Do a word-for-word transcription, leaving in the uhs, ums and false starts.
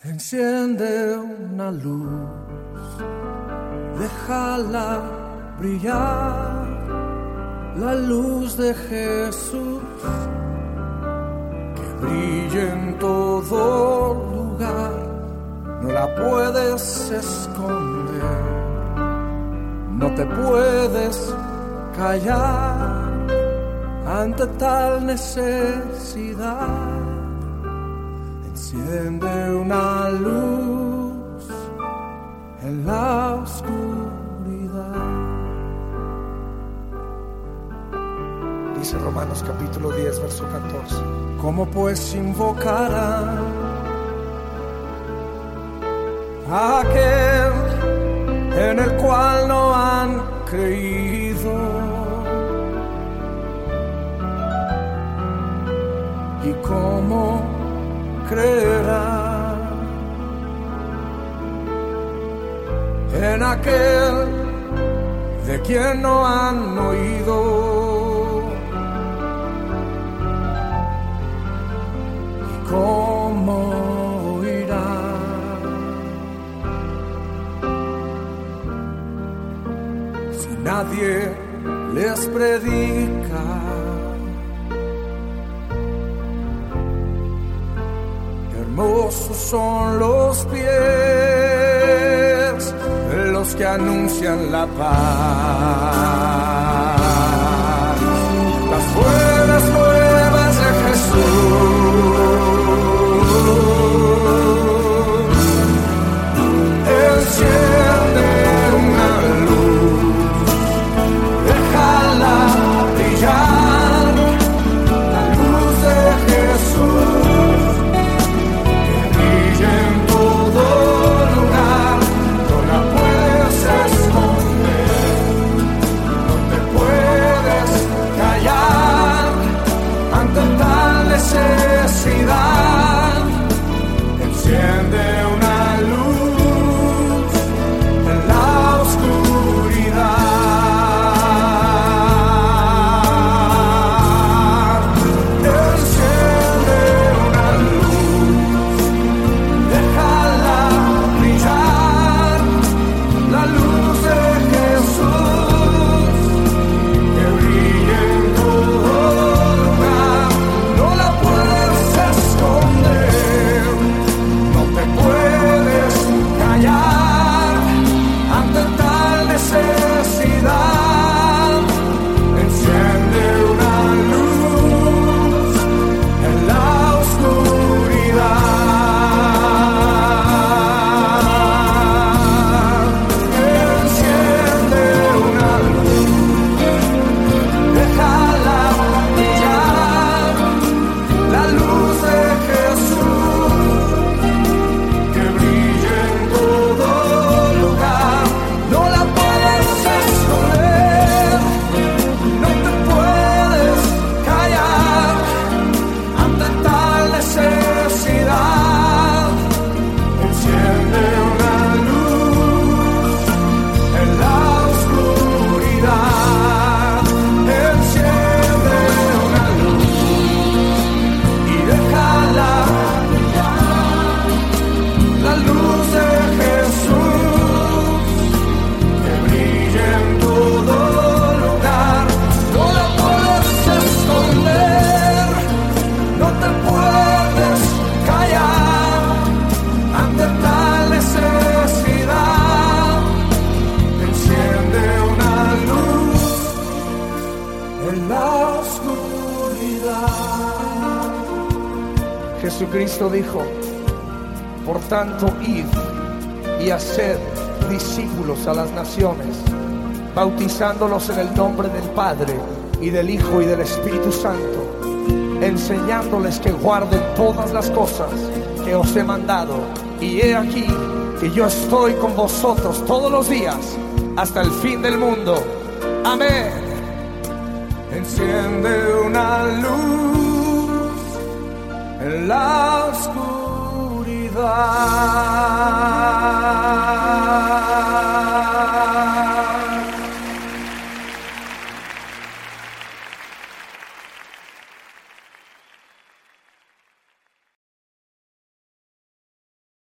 Enciende una luz, déjala brillar, la luz de Jesús, que brille en todo lugar, no la puedes esconder, no te puedes callar ante tal necesidad. Enciende una luz en la oscuridad. Dice Romanos capítulo diez, verso catorce. ¿Cómo pues invocarán a aquel en el cual no han creído? ¿Y cómo creerán en aquel de quien no han oído? ¿Y cómo oirán si nadie les predica? Hermosos son los pies de los que anuncian la paz, las buenas nuevas de Jesús. Enciende una luz, déjala brillar, la luz de Jesús. Necesidad, enciende una luz en la oscuridad. Enciende una luz, déjala brillar, la luz de Jesús, que brille en todo lugar. No la puedes esconder, no te puedes callar ante tal necesidad. Enciende una luz en la oscuridad. Enciende una luz, déjala brillar, la luz de Jesús, que brille en todo lugar. No la puedes esconder, no te puedes callar ante tal necesidad. Enciende una luz en la oscuridad. Enciende una luz y déjala brillar, la luz de Jesús, que brille en todo lugar. No la puedes esconder, no te puedes callar ante tal necesidad. Enciende una luz en la oscuridad. Jesucristo dijo: por tanto, id y haced discípulos a las naciones, bautizándolos en el nombre del Padre y del Hijo y del Espíritu Santo, enseñándoles que guarden todas las cosas que os he mandado. Y he aquí que yo estoy con vosotros todos los días hasta el fin del mundo. Amén. Enciende una luz en la oscuridad.